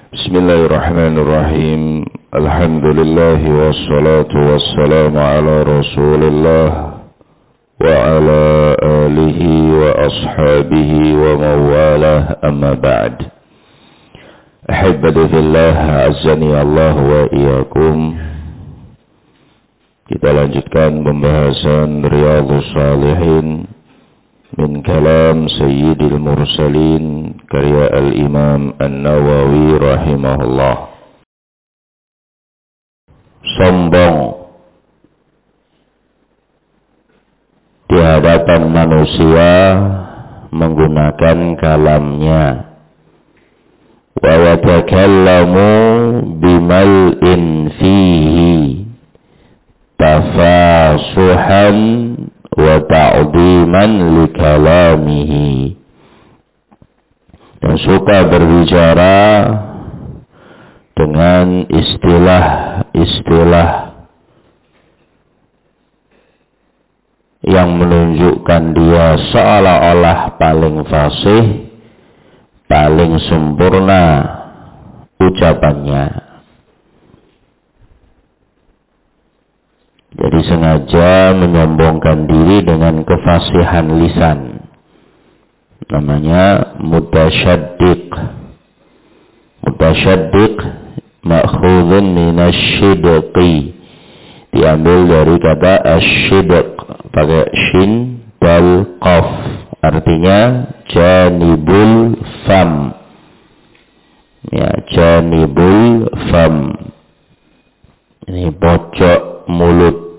Bismillahirrahmanirrahim. Alhamdulillah wassalatu wassalamu ala Rasulillah wa ala alihi wa ashabihi wa mawalah, amma ba'd. Ahibbati fillah, azzani Allah wa iyyakum. Kita lanjutkan pembahasan Riyadhus Shalihin min kalam Sayyidil Mursalin, karya Al-Imam An-Nawawi rahimahullah. Sombong di hadapan manusia menggunakan kalamnya. Wa yatakallamu bimal'in fihi tafasuhan wa ta'dhiman li kalamihi, dan suka berbicara dengan istilah-istilah yang menunjukkan dia seolah-olah paling fasih, paling sempurna ucapannya. Jadi sengaja menyombongkan diri dengan kefasihan lisan. Namanya mutasyaddiq. Mutasyaddiq ma'khudun minasyidqi, diambil dari kata asyidq pakai shin dal qaf, artinya janibul fam. Ya, janibul fam. Ini pojok mulut.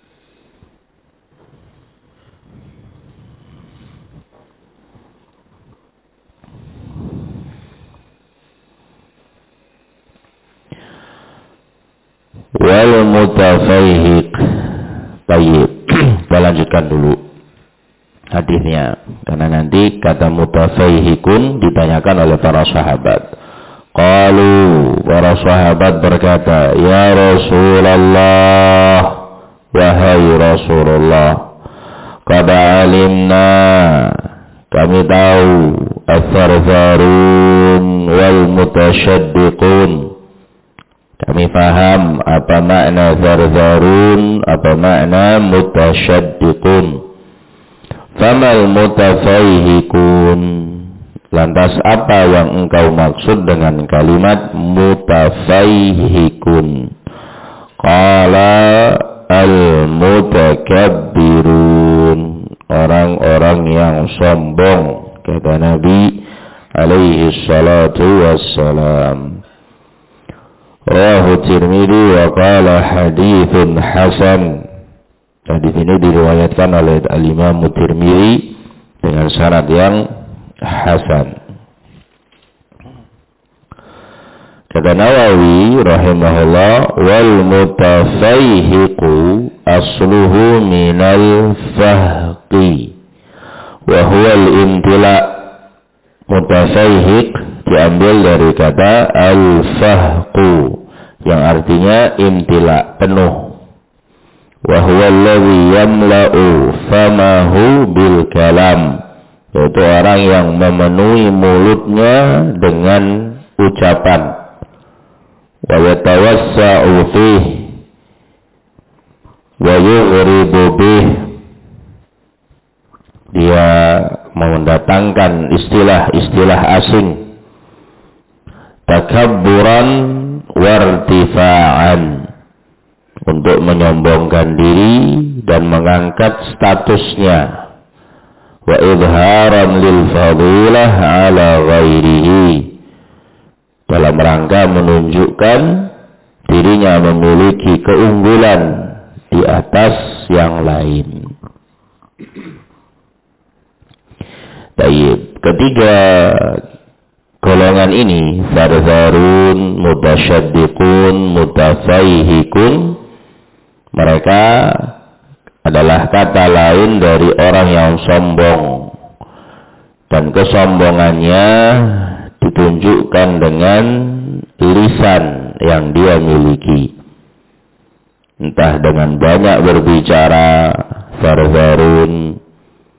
Wal mutafaihiq. Baik, kita lanjutkan dulu hadisnya, karena nanti kata mutafaihikun ditanyakan oleh para sahabat. Qalu, para sahabat berkata, ya Rasulullah, wahai Rasulullah, qad alimna, kami tahu, as-sarfarun wal mutasyaddiqun, kami faham apa makna zarzarun, apa makna mutasyaddiqun. Famal mutafaihikun, lantas apa yang engkau maksud dengan kalimat mutafaihikun? Qala al-mutakabbirun, orang-orang yang sombong, kata Nabi alaihi salatu wassalam. Rawahu Tirmidzi wa qala haditsun hasan. Hadis ini diriwayatkan oleh Al-Imam Tirmidzi dengan syarat yang hasan. Kata Nawawi rahimahullah, wal mutafaihiqu asluhu minal fahqi wa huwa al-imtila. Mutafaihiq diambil dari kata al-fahqu, yang artinya imtila, penuh. Wa huwa alladhi yamla'u famahu bil kalam, yaitu orang yang memenuhi mulutnya dengan ucapan. Wa yatawassa'u fih wa yughribu bih, dia mendatangkan istilah-istilah asing. Takabburan wartifa'an, untuk menyombongkan diri dan mengangkat statusnya. Wa idharan lil fadilah ala ghairihi, dalam rangka menunjukkan dirinya memiliki keunggulan di atas yang lain. Baik, ketiga golongan ini, zarzarun, mutasyaddiqun, mutafaihikun, mereka adalah kata lain dari orang yang sombong, dan kesombongannya ditunjukkan dengan lisan yang dia miliki, entah dengan banyak berbicara, zarzarun,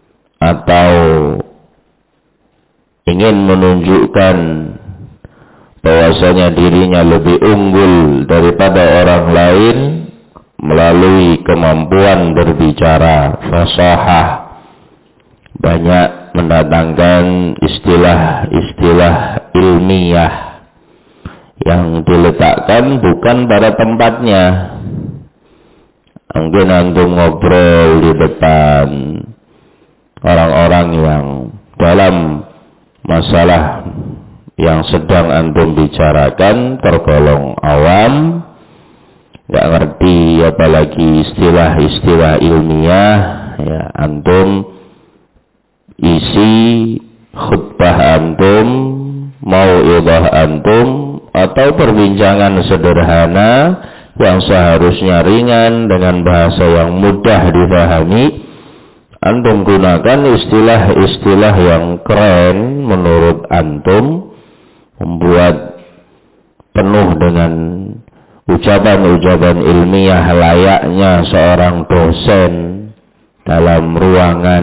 atau ingin menunjukkan bahwasanya dirinya lebih unggul daripada orang lain melalui kemampuan berbicara fasahah, banyak mendatangkan istilah-istilah ilmiah yang diletakkan bukan pada tempatnya. Mungkin antum ngobrol di depan orang-orang yang dalam masalah yang sedang antum bicarakan tergolong awam, nggak ngerti apalagi istilah-istilah ilmiah, ya antum isi khutbah antum, mau'idhah antum, atau perbincangan sederhana yang seharusnya ringan dengan bahasa yang mudah dipahami, antum gunakan istilah-istilah yang keren menurut antum, membuat penuh dengan ucapan-ucapan ilmiah layaknya seorang dosen dalam ruangan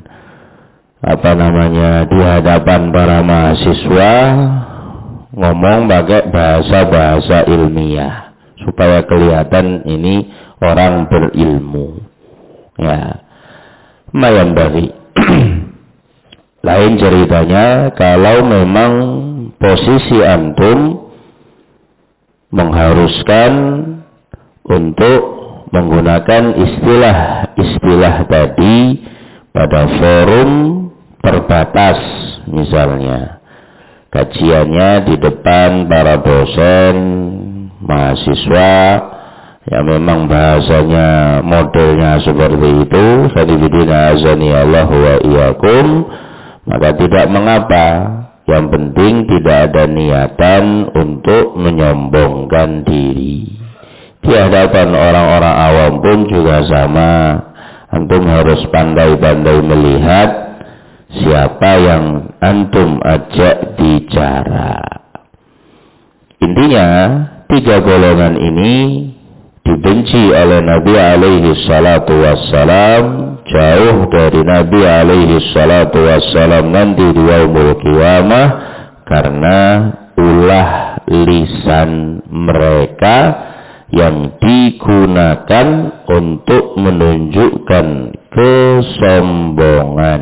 di hadapan para mahasiswa, ngomong pakai bahasa-bahasa ilmiah supaya kelihatan ini orang berilmu. Ya, lumayan bagi. Lain ceritanya kalau memang posisi antum mengharuskan untuk menggunakan istilah-istilah tadi pada forum terbatas, misalnya kajiannya di depan para dosen, mahasiswa yang memang bahasanya modelnya seperti itu, hadifidina azani Allah wa iyyakum, maka tidak mengapa. Yang penting tidak ada niatan untuk menyombongkan diri. Di hadapan orang-orang awam pun juga sama. Antum harus pandai-pandai melihat siapa yang antum ajak bicara. Intinya, 3 golongan ini dibenci oleh Nabi alaihi salatu wassalam, jauh dari Nabi alaihi salatu wassalam nanti di yaumul qiyamah, karena ulah lisan mereka yang digunakan untuk menunjukkan kesombongan.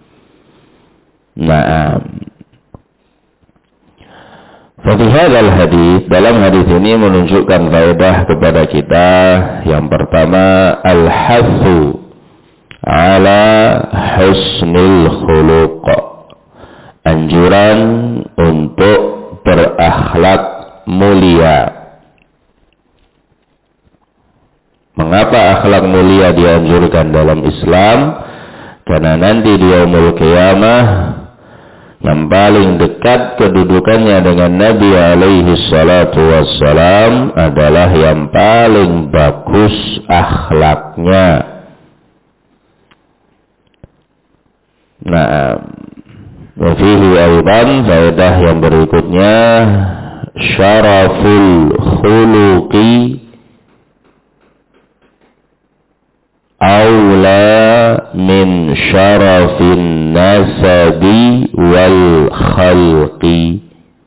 Fadihadal hadis, dalam hadis ini menunjukkan faedah kepada kita. Yang pertama, al-hathu ala husnil khuluq, anjuran untuk berakhlak mulia. Mengapa akhlak mulia dianjurkan dalam Islam? Karena nanti di yaumul qiyamah yang paling dekat kedudukannya dengan Nabi alaihi salatu wassalam adalah yang paling bagus akhlaknya. Wafihi aydan, faedah yang berikutnya, syaraful khuluqi awla min syarafin nasabi wal khalqi.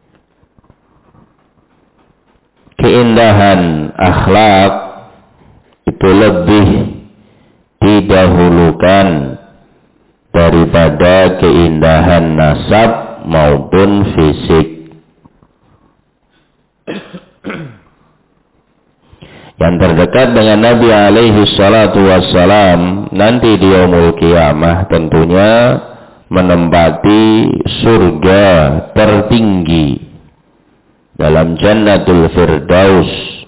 Keindahan akhlak itu lebih didahulukan daripada keindahan nasab maupun fisik. Yang terdekat dengan Nabi alaihi salatu wassalam nanti di yaumul qiyamah tentunya menempati surga tertinggi dalam Jannatul Firdaus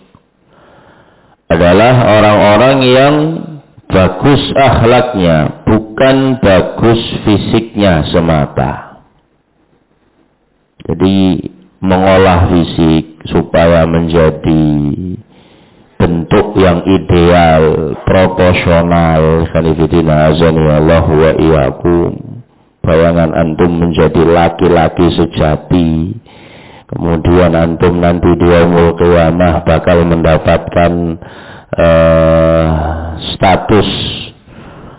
adalah orang-orang yang bagus akhlaknya, bukan bagus fisiknya semata. Jadi mengolah fisik supaya menjadi bentuk yang ideal, proporsional. Khanifidina azani Allah wa iyyakum. Bayangan antum menjadi laki-laki sejati. Kemudian antum nanti di yaumul qiyamah bakal mendapatkan status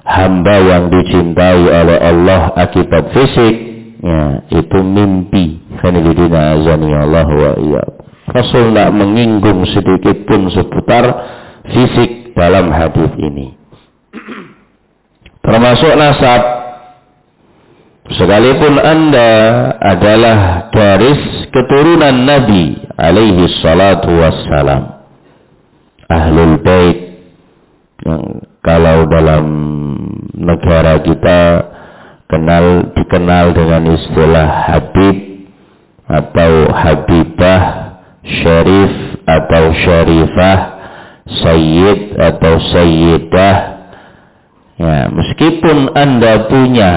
hamba yang dicintai oleh Allah akibat fisik. Ya, itu mimpi. Khanilidina azani Allah wa iyyakum. Rasul tidak menyinggung sedikit pun seputar fisik dalam hadis ini. Termasuk nasab. Sekalipun Anda adalah garis keturunan Nabi alaihi salatu wassalam, Ahlul Bait, yang kalau dalam negara kita dikenal dengan istilah Habib atau Habibah, Syarif atau Syarifah, Sayyid atau Sayyidah. Ya, meskipun Anda punya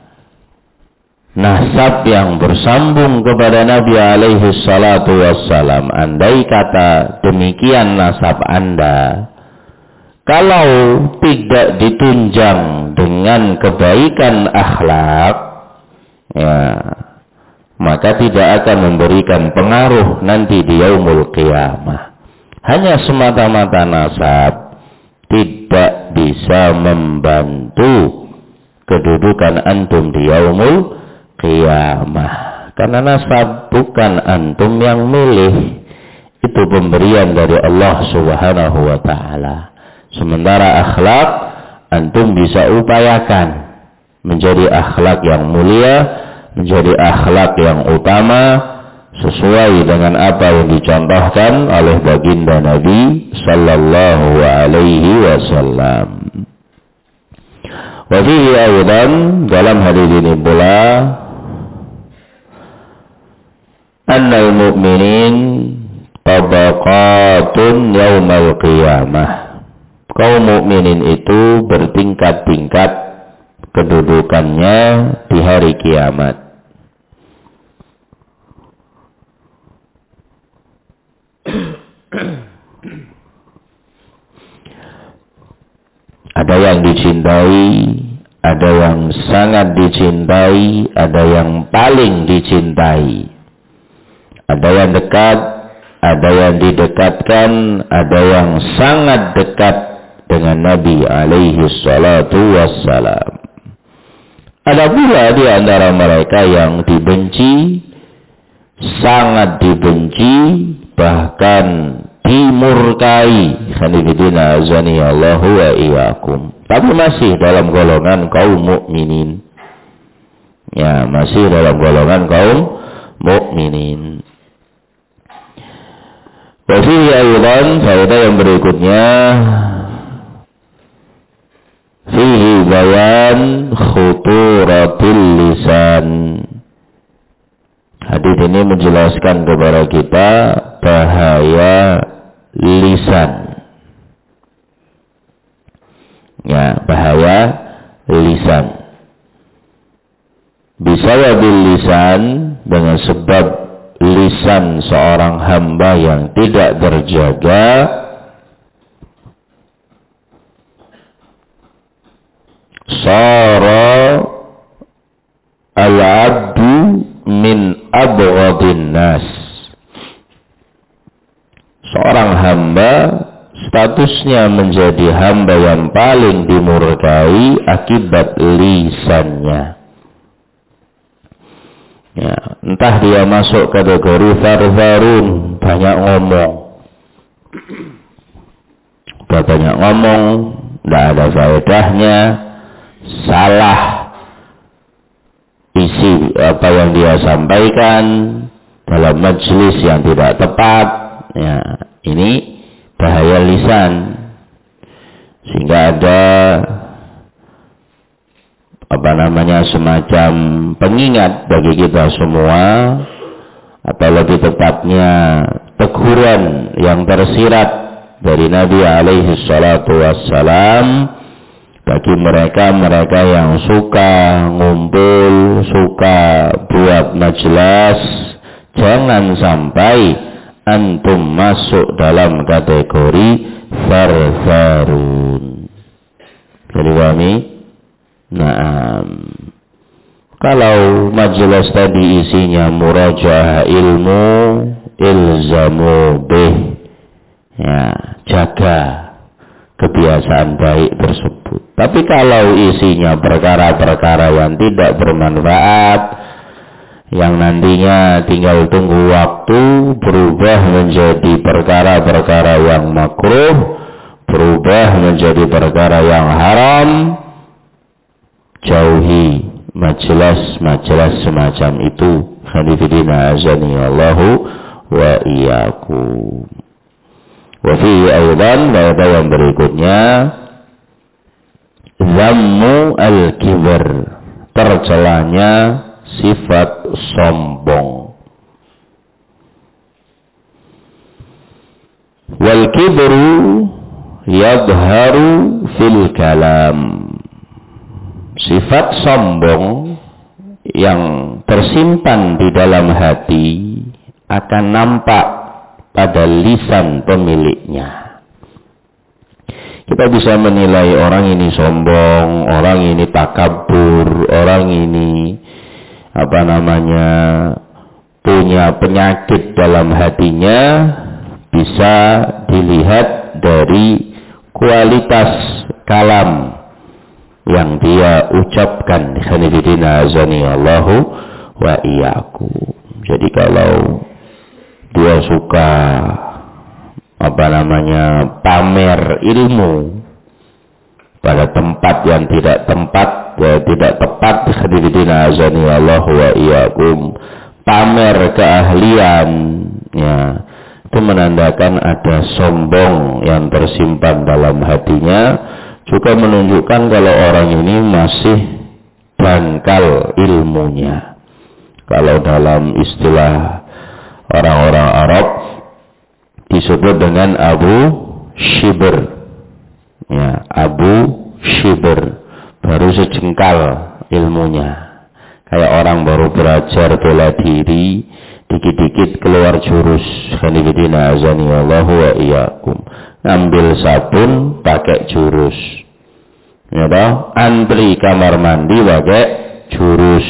nasab yang bersambung kepada Nabi alaihi salatu wassalam, andai kata demikian nasab Anda, kalau tidak ditunjang dengan kebaikan akhlak, ya, maka tidak akan memberikan pengaruh nanti di yaumul qiyamah. Hanya semata-mata nasab tidak bisa membantu kedudukan antum di yaumul qiyamah. Karena nasab bukan antum yang milih. Itu pemberian dari Allah Subhanahu wa ta'ala. Sementara akhlak antum bisa upayakan menjadi akhlak yang mulia, menjadi akhlak yang utama, sesuai dengan apa yang dicontohkan oleh baginda Nabi sallallahu alaihi wasallam. Wa fihi aidan, dalam hadis ini pula, annal mu'minin tabaqatun yaumal qiyamah. Kaum mukminin itu bertingkat-tingkat kedudukannya di hari kiamat. Ada yang dicintai, ada yang sangat dicintai, ada yang paling dicintai. Ada yang dekat, ada yang didekatkan, ada yang sangat dekat dengan Nabi alaihi salatu wassalam. Ada pula di antara mereka yang dibenci, sangat dibenci, bahkan dimurkai. Khanifidina azani Allah wa iyyakum. Tapi masih dalam golongan kaum mukminin. Ya, masih dalam golongan kaum mukminin. Wa fihi aidan, faedah yang berikutnya, fihi bayan khuturatul lisan. Hadis ini menjelaskan kepada kita bahaya lisan. Ya, bahaya lisan. Bisa wabil lisan, dengan sebab lisan seorang hamba yang tidak terjaga, sara al-abdu min abghadin nas. Seorang hamba statusnya menjadi hamba yang paling dimurkai akibat lisannya. Ya, entah dia masuk kategori farfarun, banyak ngomong. Udah banyak ngomong, tidak ada faedahnya, salah isi apa yang dia sampaikan dalam majelis yang tidak tepat. Ya, ini bahaya lisan. Sehingga ada semacam pengingat bagi kita semua, atau lebih tepatnya teguran yang tersirat dari Nabi alaihi salatu wassalam bagi mereka yang suka ngumpul, suka buat majelis. Jangan sampai antum masuk dalam kategori farfarun. Jadi kami, kalau majelis tadi isinya murajaah ilmu, ilzamu bih, ya, jaga kebiasaan baik tersebut. Tapi kalau isinya perkara-perkara yang tidak bermanfaat, yang nantinya tinggal tunggu waktu berubah menjadi perkara-perkara yang makruh, berubah menjadi perkara yang haram. Jauhi majelis-majelis semacam itu. Khanifidina azani Allahu wa iyyakum. Wa fi aidan, pada yang berikutnya, zammu al-kibr, tercelanya sifat sombong. Wal kibru yadharu fil kalam. Sifat sombong yang tersimpan di dalam hati akan nampak pada lisan pemiliknya. Kita bisa menilai orang ini sombong, orang ini takabur, orang ini punya penyakit dalam hatinya, bisa dilihat dari kualitas kalam yang dia ucapkan. Khanifidina azani Allahu wa iyyakum. Jadi kalau dia suka pamer ilmu pada tempat yang tidak tepat, khadiridina azani Allah wa iyyakum, pamer keahlian, ya, itu menandakan ada sombong yang tersimpan dalam hatinya, juga menunjukkan kalau orang ini masih dangkal ilmunya. Kalau dalam istilah orang-orang Arab disebut dengan Abu Shibr, ya, Abu Shibr, baru sejengkal ilmunya. Kayak orang baru belajar bela diri, dikit-dikit keluar jurus. Khanifidina azani Allahu wa iyyakum. Ngambil sabun pakai jurus, ya toh, antri kamar mandi pakai jurus,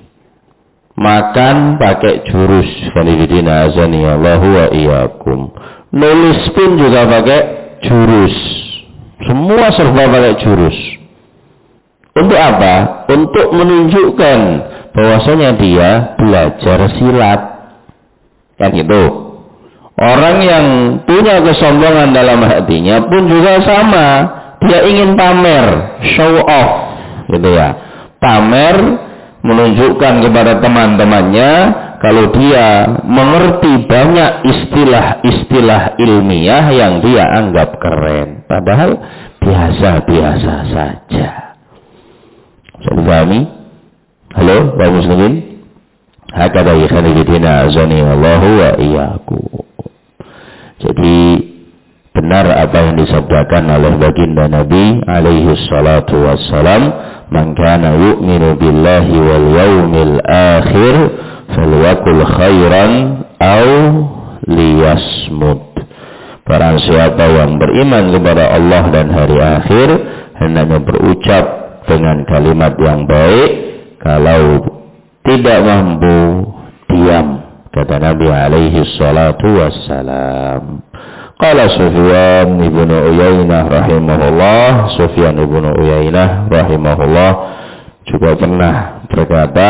makan pakai jurus. Khanifidina azani Allahu wa iyyakum. Nulis pun juga pakai jurus. Semua serba pakai jurus. Untuk apa? Untuk menunjukkan bahwasanya dia belajar silat. Kan gitu. Orang yang punya kesombongan dalam hatinya pun juga sama. Dia ingin pamer, show off, gitu ya. Pamer, menunjukkan kepada teman-temannya kalau dia mengerti banyak istilah-istilah ilmiah yang dia anggap keren. Padahal biasa-biasa saja. Bisa dipahami? Halo, Bapak Muslimin? Hakadha khanifidina azani Allahu wa iyyakum. Jadi benar apa yang disabdakan oleh baginda Nabi alaihi salatu wassalam, man kana yu'minu billahi wal yawmil akhir falyakul khairan aw liyasmut. Barang siapa yang beriman kepada Allah dan hari akhir, hendaknya berucap dengan kalimat yang baik, kalau tidak mampu diam, kata Nabi alaihi salatu wassalam. Qala Sufyan ibn Uyainah rahimahullah, Sufyan ibn Uyainah rahimahullah juga pernah berkata,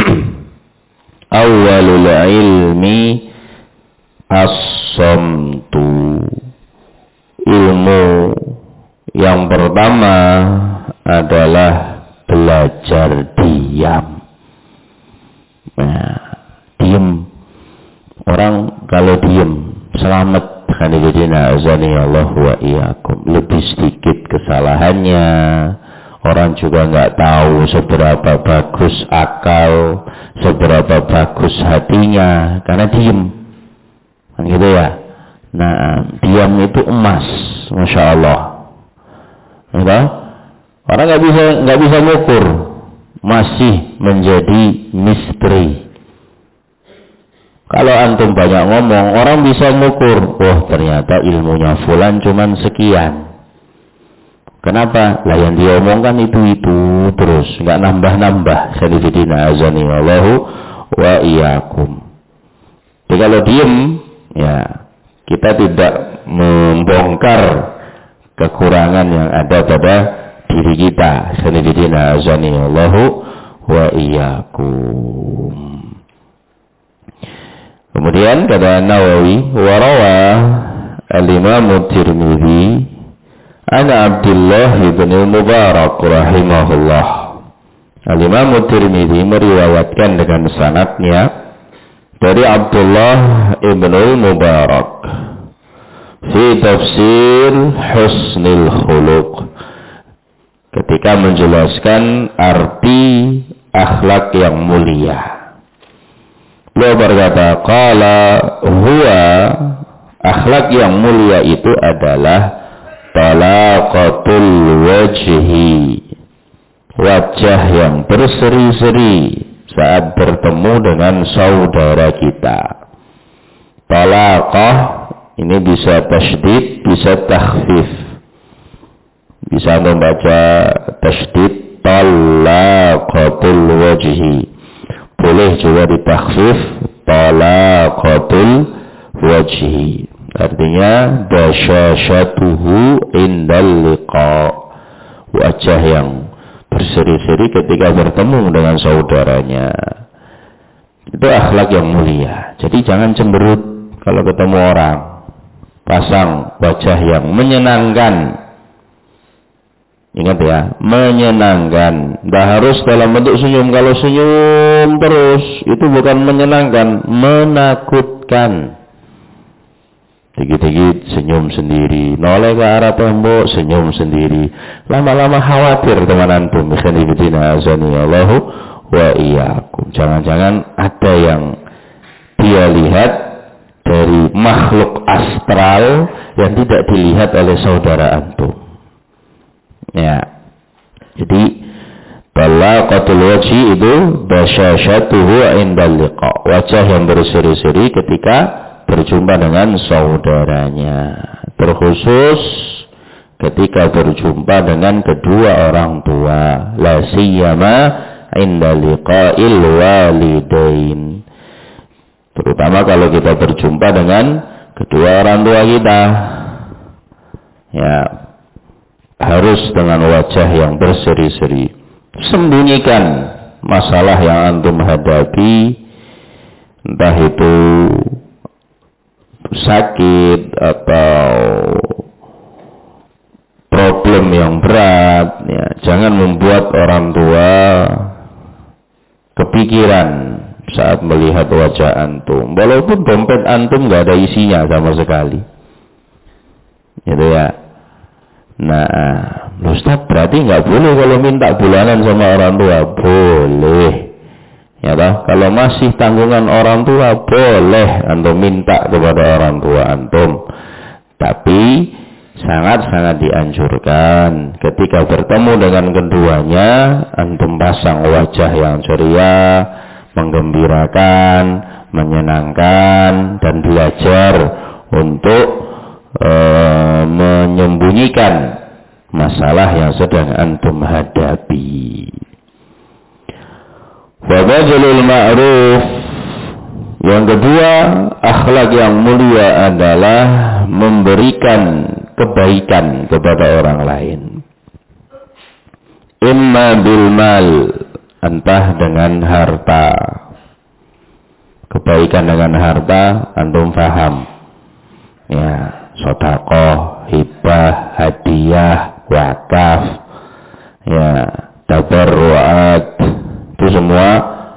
awwalul ilmi as-samtu. Ilmu yang pertama adalah belajar diam. Nah, diam. Orang kalau diam selamat. Khanifidina azani Allah wa iyyakum. Lebih sedikit kesalahannya, orang juga nggak tahu seberapa bagus akal, seberapa bagus hatinya, karena diem, kan gitu ya. Nah, diam itu emas, masya Allah. Gitu? Orang nggak bisa ngukur, masih menjadi misteri. Kalau antum banyak ngomong, orang bisa ngukur, oh ternyata ilmunya fulan cuman sekian. Kenapa? Lah yang dia omongkan itu terus, nggak nambah-nambah. Khanifidina azani Allahu wa iyyakum. Jadi kalau diem, ya kita tidak membongkar kekurangan yang ada pada diri kita. Khanifidina azani Allahu wa iyyakum. Kemudian kata Nawawi, warawa al-Imam Tirmidzi an Abdullah bin Mubarak rahimahullah. Al-Imam Tirmidzi meriwayatkan dengan sanadnya dari Abdullah ibn Mubarak fi tafsir husnul khuluq, ketika menjelaskan arti akhlak yang mulia. Beliau berkata, qala huwa, akhlak yang mulia itu adalah talaqatul wajhi, wajah yang berseri-seri saat bertemu dengan saudara kita. Talaqah ini bisa tasydid, bisa takhfif. Bisa membaca tasydid talaqatul wajhi. Boleh juga ditakhfif talaqatul wajhi. Artinya basyashatuhu indal liqa, wajah yang berseri-seri ketika bertemu dengan saudaranya. Itu akhlak yang mulia. Jadi jangan cemberut kalau ketemu orang. Pasang wajah yang menyenangkan. Ingat ya, menyenangkan. Tidak harus dalam bentuk senyum. Kalau senyum terus, itu bukan menyenangkan, menakutkan. Dikit-dikit senyum sendiri, noleh ke arah tembok, senyum sendiri. Lama-lama khawatir teman antum. Allahu wa iyyakum. Jangan-jangan ada yang dia lihat dari makhluk astral yang tidak dilihat oleh saudara antum. Ya, jadi talaqatul wajhi itu basyashatuhu indal liqa, wajah yang berseri-seri ketika berjumpa dengan saudaranya, terkhusus ketika berjumpa dengan kedua orang tua, la siyama inda liqa'il walidain, terutama kalau kita berjumpa dengan kedua orang tua kita. Ya, harus dengan wajah yang berseri-seri. Sembunyikan masalah yang antum hadapi, entah itu sakit atau problem yang berat, ya, jangan membuat orang tua kepikiran saat melihat wajah antum, walaupun dompet antum nggak ada isinya sama sekali, gitu ya. Nah, Ustaz, berarti nggak boleh kalau minta bulanan sama orang tua? Boleh, ya toh? Kalau masih tanggungan orang tua, boleh antum minta kepada orang tua antum. Tapi sangat-sangat dianjurkan ketika bertemu dengan keduanya, antum pasang wajah yang ceria, menggembirakan, menyenangkan, dan belajar untuk menyembunyikan masalah yang sedang antum hadapi. Wa bajlul ma'ruf, yang kedua, akhlak yang mulia adalah memberikan kebaikan kepada orang lain. Imma bil mal, entah dengan harta. Kebaikan dengan harta antum paham. Ya, sedekah, hibah, hadiah, wakaf, ya, tabarruat, itu semua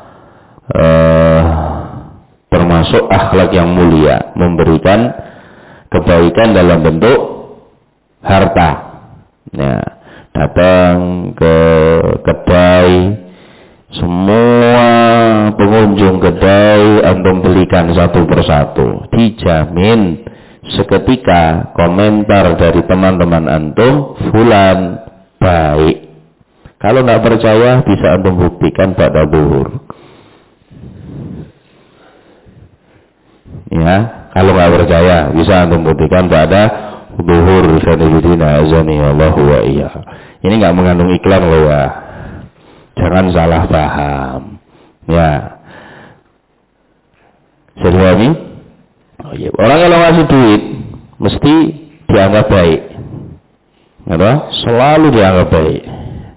termasuk akhlak yang mulia, memberikan kebaikan dalam bentuk harta. Ya, datang ke kedai, semua pengunjung kedai antum belikan satu persatu, dijamin seketika komentar dari teman-teman antum, fulan baik. Kalau nggak percaya bisa antum buktikan pada zuhur. Ya, kalau nggak percaya bisa antum buktikan pada zuhur. Allahu wa iya. Ini nggak mengandung iklan loh ya. Jangan salah paham. Ya. Jadi oh iya. Orang kalau ngasih duit mesti dianggap baik, selalu dianggap baik.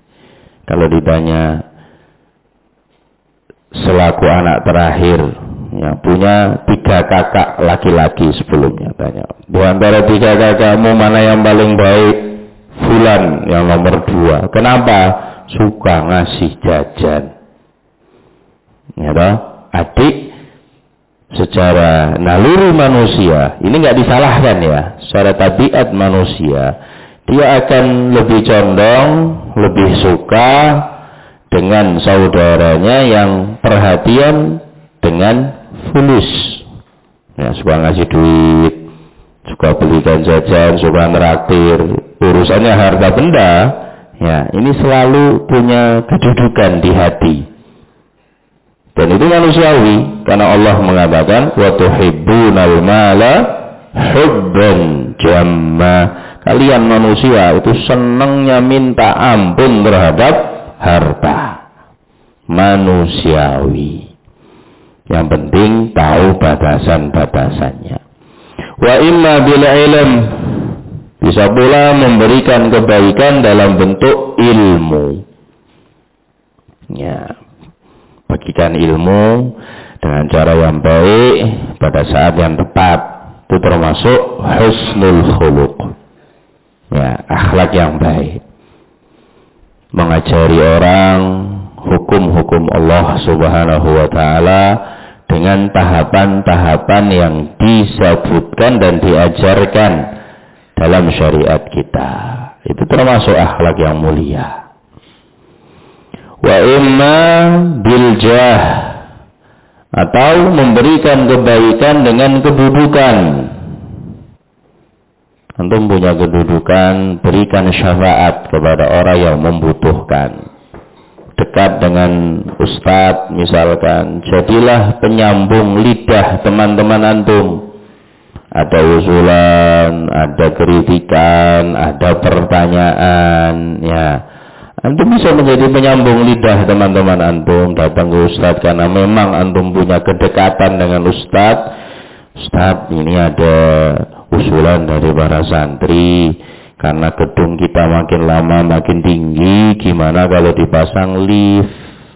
Kalau ditanya selaku anak terakhir, Ya, punya 3 kakak laki-laki sebelumnya. Tanya, di antara 3 kakakmu mana yang paling baik? Fulan yang nomor 2. Kenapa? Suka ngasih jajan. Ya toh? Adik secara naluri manusia, ini nggak disalahkan ya, secara tabiat manusia, dia akan lebih condong, lebih suka dengan saudaranya yang perhatian dengan fulus. Ya, suka ngasih duit, suka belikan jajan, suka neraktir, urusannya harta benda, ya ini selalu punya kedudukan di hati. Dan itu manusiawi, karena Allah mengatakan wa tuhibbunal mala hubban jamma. Kalian manusia itu senangnya minta ampun terhadap harta. Manusiawi. Yang penting tahu batasan-batasannya. Wa imma bil ilm, bisa pula memberikan kebaikan dalam bentuk ilmu. Ya, bagikan ilmu dengan cara yang baik pada saat yang tepat, itu termasuk husnul khuluq, ya, akhlak yang baik. Mengajari orang hukum-hukum Allah Subhanahu wa taala dengan tahapan-tahapan yang disebutkan dan diajarkan dalam syariat kita, itu termasuk akhlak yang mulia. Wa imma bil jah, atau memberikan kebaikan dengan kedudukan. Antum punya kedudukan, berikan syafaat kepada orang yang membutuhkan. Dekat dengan ustadz misalkan, jadilah penyambung lidah teman-teman antum. Ada usulan, ada kritikan, ada pertanyaan, ya. Antum bisa menjadi penyambung lidah teman-teman antum, datang ke ustadz karena memang antum punya kedekatan dengan ustadz. Ustadz, ini ada usulan dari para santri, karena gedung kita makin lama makin tinggi, gimana kalau dipasang lift?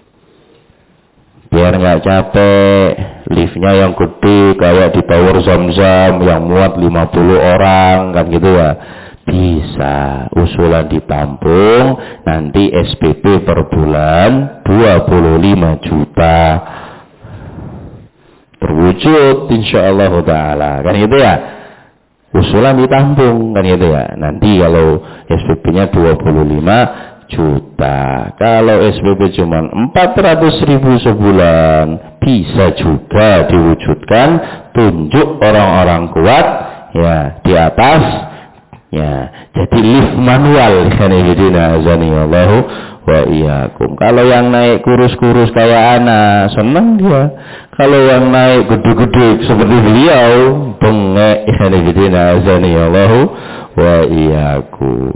Biar nggak capek, liftnya yang gede kayak di Tower Zamzam yang muat 50 orang, kan gitu ya. Bisa, usulan ditampung, nanti SPP per bulan 25 juta. Terwujud insyaallah ta'ala, kan gitu ya. Usulan ditampung, kan gitu ya. Nanti kalau SPP-nya 25 juta. Kalau SPP cuma 400.000 sebulan, bisa juga diwujudkan. Tunjuk orang-orang kuat ya di atas. Ya, jadi lift manual kan gitu. Azanillahu wa iyyakum. Kalau yang naik kurus-kurus kayak anak, senang dia. Kalau yang naik gede-gede seperti beliau, bengek kan gitu. Azanillahu wa iyyakum.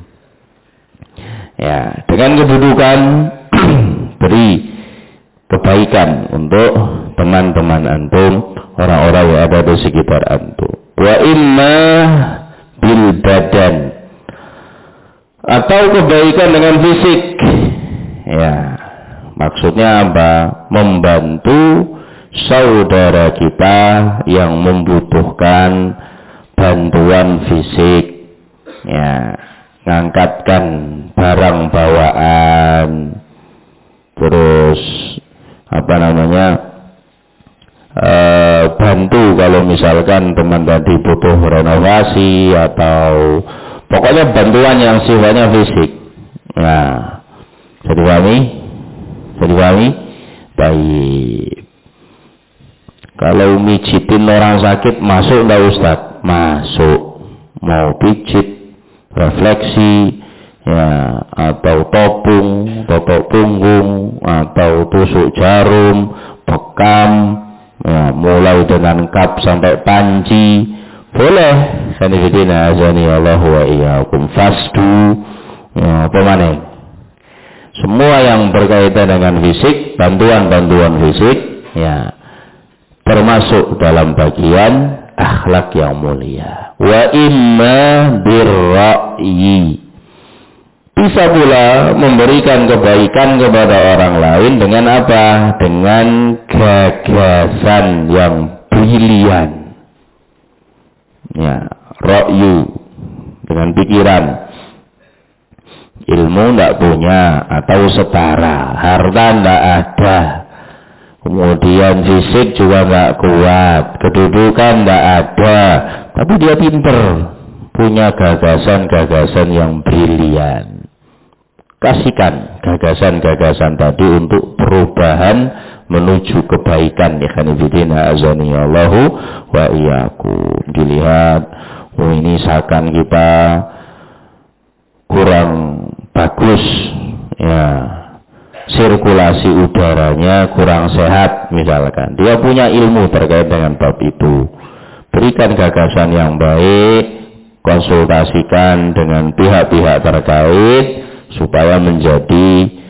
Ya, dengan kedudukan beri kebaikan untuk teman-teman antum, orang-orang yang ada di sekitar antum. Wa imma bil badan, atau kebaikan dengan fisik. Ya, maksudnya apa? Membantu saudara kita yang membutuhkan bantuan fisik. Ya, ngangkatkan barang bawaan, terus apa namanya, bantu kalau misalkan teman tadi butuh renovasi atau pokoknya bantuan yang sifatnya fisik. Nah, jadi dipahami? Baik. Kalau mijitin orang sakit masuk enggak Ustaz? Masuk. Mau pijit, refleksi, ya, atau totok punggung, atau tusuk jarum, bekam, ya, mulai dengan kap sampai panci, boleh. Sanifidina azani Allah wa iyyakum. Fasdu, ya, apa mana? Semua yang berkaitan dengan fisik, bantuan fisik, ya, termasuk dalam bagian akhlak yang mulia. Wa imma birra'yi, Bisa pula memberikan kebaikan kepada orang lain dengan apa? Dengan gagasan yang brilian. Ya, ra'yu, dengan pikiran. Ilmu tidak punya atau setara, harta tidak ada, kemudian fisik juga tidak kuat, kedudukan tidak ada, tapi dia pinter, punya gagasan-gagasan yang brilian. Kasihkan gagasan-gagasan tadi untuk perubahan menuju kebaikan. Ikhwanifidina azaniyallahu wa iyyakum. Dilihat, oh ini seakan kita kurang bagus, ya, sirkulasi udaranya kurang sehat misalkan. Dia punya ilmu terkait dengan bab itu. Berikan gagasan yang baik, konsultasikan dengan pihak-pihak terkait supaya menjadi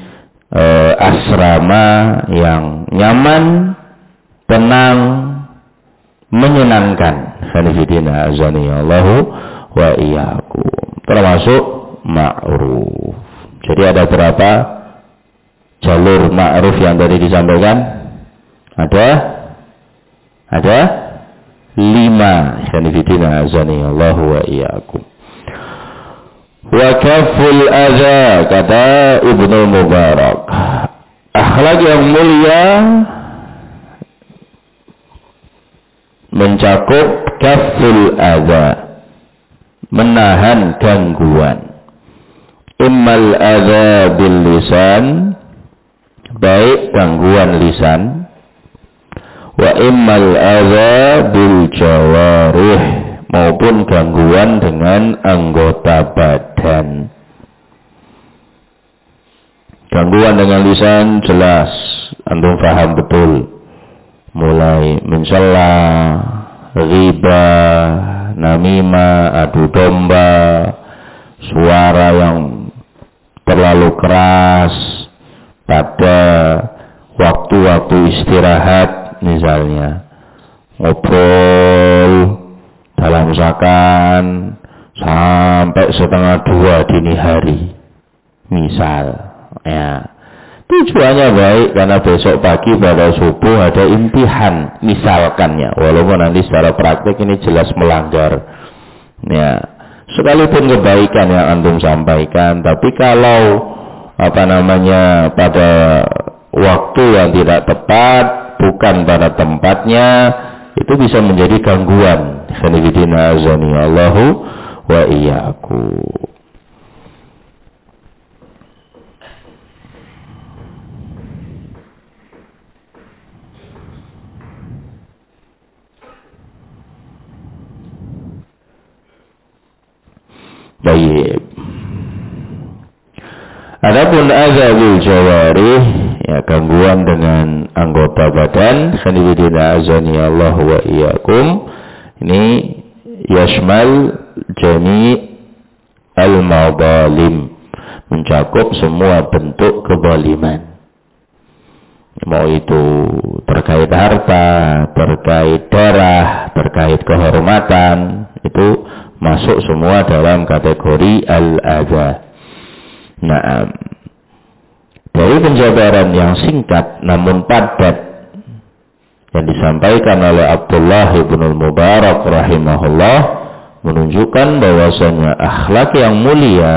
asrama yang nyaman, tenang, menyenangkan. Hanifidina azaniyallahu wa iyyakum. Termasuk ma'ruf. Jadi ada berapa jalur ma'ruf yang tadi disampaikan? Ada 5. Hanifidina azaniyallahu wa iyyakum. Wa kaful adza, kata Ibnu Mubarak, akhlak yang mulia mencakup kaful adza, menahan gangguan. Immal adza bil lisan, baik gangguan lisan, wa immal adza bil jawarih, maupun gangguan dengan anggota badan. Gangguan dengan lisan jelas, antum paham betul. Mulai mencela, riba, namimah, adu domba, suara yang terlalu keras pada waktu-waktu istirahat misalnya, ngobrol dalam misalkan sampai 1:30 dini hari misal, ya, tujuannya baik karena besok pagi pada subuh ada imtihan misalkannya, walaupun nanti secara praktik ini jelas melanggar, ya, sekalipun kebaikan yang antum sampaikan, tapi kalau pada waktu yang tidak tepat, bukan pada tempatnya, itu bisa menjadi gangguan. Khanifidina azaniyallahu wa iyyakum. Baik. Adapun azabul jawarih, ya, gangguan dengan anggota badan, khanifidina azaniyallahu wa iyyakum, ini yashmal jami' al-madhalim, mencakup semua bentuk kezaliman. Mau itu terkait harta, terkait darah, terkait kehormatan, itu masuk semua dalam kategori al-adza. Nah, dari penjabaran yang singkat namun padat yang disampaikan oleh Abdullah ibn Mubarak rahimahullah menunjukkan bahwasanya akhlak yang mulia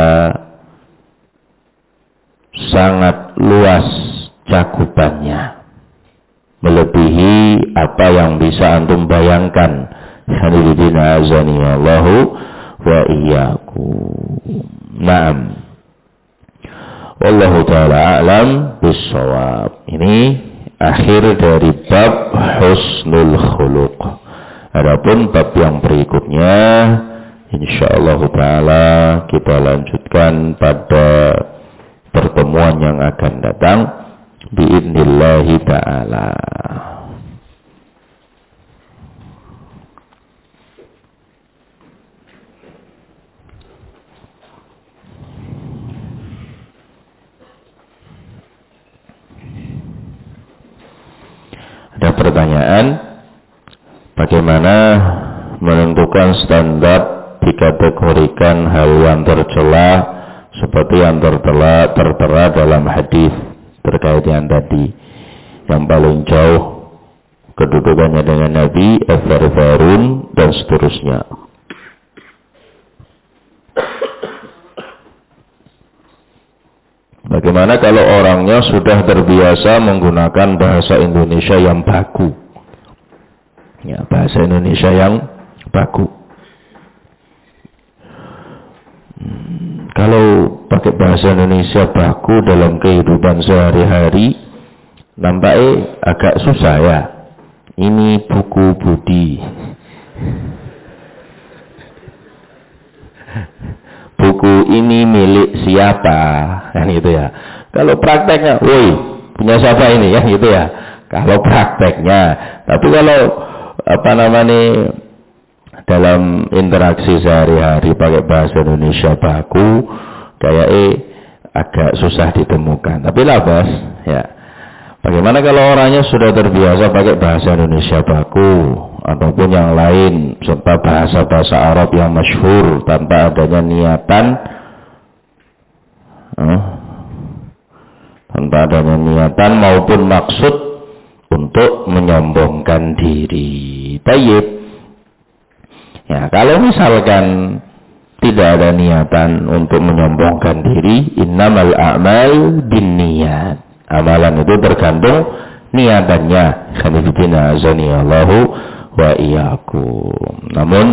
sangat luas cakupannya, melebihi apa yang bisa antum bayangkan. Hanifidina azaniyallahu wa iyyakum. Naam. Wallahu ta'ala a'lam bissawab. Ini akhir dari bab husnul khuluq. Adapun bab yang berikutnya insyaallah ta'ala kita lanjutkan pada pertemuan yang akan datang biidznillah ta'ala. Ada pertanyaan, bagaimana menentukan standar dikategorikan hal yang tercela seperti yang tertera dalam hadis terkait yang tadi, yang paling jauh kedudukannya dengan Nabi, Farun dan seterusnya. Bagaimana kalau orangnya sudah terbiasa menggunakan bahasa Indonesia yang baku? Ya, bahasa Indonesia yang baku. Kalau pakai bahasa Indonesia baku dalam kehidupan sehari-hari, nampaknya agak susah ya. Ini buku Budi. Buku ini milik siapa? Kan gitu ya. Kalau prakteknya, woi, punya siapa ini ya gitu ya. Kalau prakteknya, tapi kalau dalam interaksi sehari-hari pakai bahasa Indonesia baku, kayak agak susah ditemukan. Tapi labas ya. Bagaimana kalau orangnya sudah terbiasa pakai bahasa Indonesia baku ataupun yang lain serta bahasa-bahasa Arab yang masyhur tanpa adanya niatan maupun maksud untuk menyombongkan diri. Tayyib. Ya, kalau misalkan tidak ada niatan untuk menyombongkan diri, innamal a'mal binniyat. Amalan itu tergantung niatannya. Khanifidina azaniyallahu wa iyyakum. Namun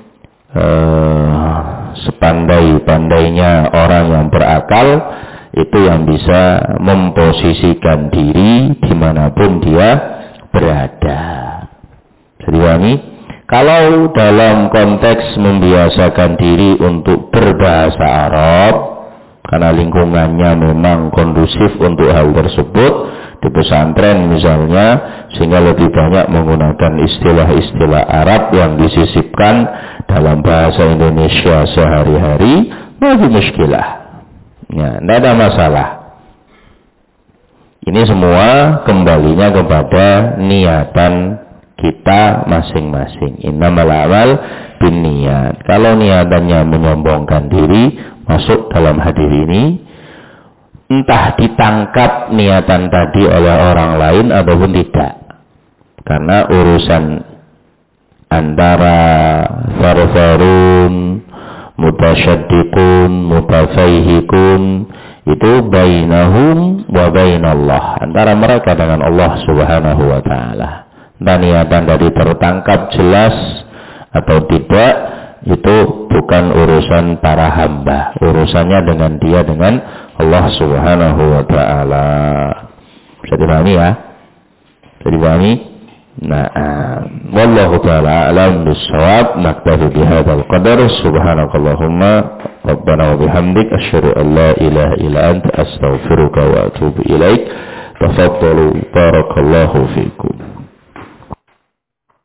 sepandai-pandainya orang yang berakal itu yang bisa memposisikan diri dimanapun dia berada. Jadi ini kalau dalam konteks membiasakan diri untuk berbahasa Arab, karena lingkungannya memang kondusif untuk hal tersebut, di pesantren misalnya, sehingga lebih banyak menggunakan istilah-istilah Arab yang disisipkan dalam bahasa Indonesia sehari-hari, tidak muskilah. Ya, tidak ada masalah. Ini semua kembalinya kepada niatan kita masing-masing. Innamal a'mal binniyat. Kalau niatannya menyombongkan diri, masuk dalam hadis ini, entah ditangkap niatan tadi oleh orang lain ataupun tidak. Karena urusan antara farfarun, mutasyaddiqun, mutafaihikun, itu bainahum wa bainallah, antara mereka dengan Allah Subhanahu wa taala. Dan niatan tadi tertangkap jelas atau tidak, itu bukan urusan para hamba, urusannya dengan dia, dengan Allah Subhanahu wa taala. Bisa dipahami ya? Bisa dipahami? Nah, wallahu taala alam bis-shawab. Naktafi bihadzal qadar. Subhanakallahumma rabbana wa bihamdik asyhadu an la ilaha illa anta astaghfiruka wa atubu ilaik. Tafaddalu barakallahu fikum.